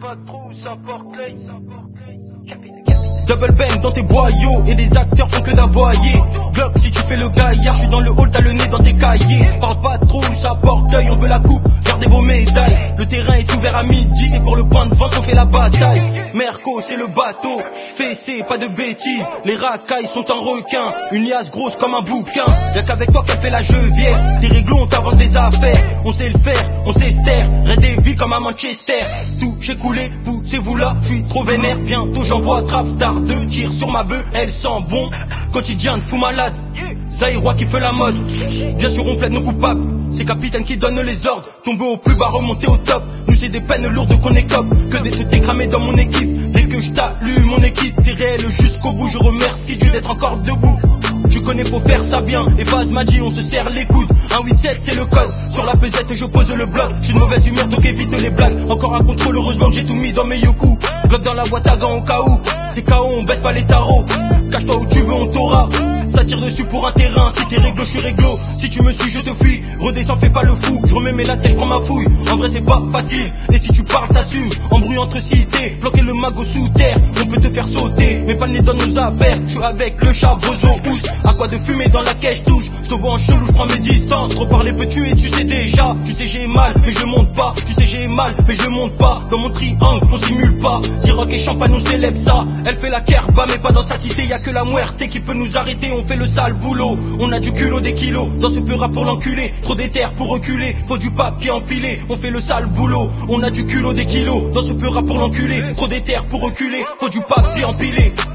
pas trop où ça porte l'œil. Double bang dans tes boyaux et les acteurs font que d'aboyer. Glock si tu fais le gaillard, je suis dans le hall, t'as le nez dans tes cahiers. Parle pas trop, ça porte l'œil, on veut la coupe, gardez vos médailles. Le terrain est ouvert à midi, c'est pour le point de vente qu'on fait la bataille. Merco c'est le bateau, fessé, pas de bêtises. Les racailles sont un requin, une liasse grosse comme un bouquin. Y'a qu'avec toi qu'elle fait la gevière, tes réglos on t'avance des affaires. On sait le faire, on sait se taire, Red des villes comme à Manchester. Tout j'ai coulé, vous c'est vous là, je suis trop vénère. Bientôt j'envoie Trapstar, 2 tirs sur ma bœuf, elle sent bon. Quotidien de fou malade, Zaïrois qui fait la mode. Bien sûr on plaide nos coupables, c'est capitaine qui donne les ordres. Tomber au plus bas, remonter au top. Nous c'est des peines lourdes qu'on écope, que des trucs cramés dans mon équipe. Dès que je t'allume mon équipe, c'est réel jusqu'au bout. Je remercie Dieu d'être encore debout. Tu connais faut faire ça bien, et Vaz m'a dit on se serre les coudes. 187 c'est le code, sur la pesette je pose le bloc. J'ai une mauvaise humeur donc évite les blagues. Encore un contrôle, heureusement que j'ai tout mis dans mes yoku. Bloc dans la boîte à gants au cas où, c'est KO on baisse pas les tarots. Cache-toi où tu veux on t'aura, ça tire dessus pour un terrain. Si t'es réglo je suis réglo, si tu me suis je te fuis. Redescends fais pas le fou, je remets mes lacets je prends ma fouille. En vrai c'est pas facile, et si tu parles t'assumes. Embrouille entre cités, bloquer le magot sous terre. On peut te faire sauter, mais pas le nez dans nos affaires. Je suis avec le chat bozo housse, à quoi de fumer dans la caisse touche. Je te vois en chelou, je prends mes distances. Trop parler peut tuer, tu sais déjà. Tu sais j'ai mal, mais je monte pas. Tu sais j'ai mal, mais je monte pas. Dans mon triangle, on simule pas. Siroc et champagne, on célèbre ça. Elle fait la kerba, mais pas dans sa cité. Y'a que la muerte qui peut nous arrêter. On fait le sale boulot, on a du culot des kilos. Dans ce peu rap pour l'enculer, trop d'éther pour reculer. Faut du papier empilé, on fait le sale boulot. On a du culot des kilos. Dans ce peu rap pour l'enculer, trop d'éther pour reculer. Faut du papier empilé.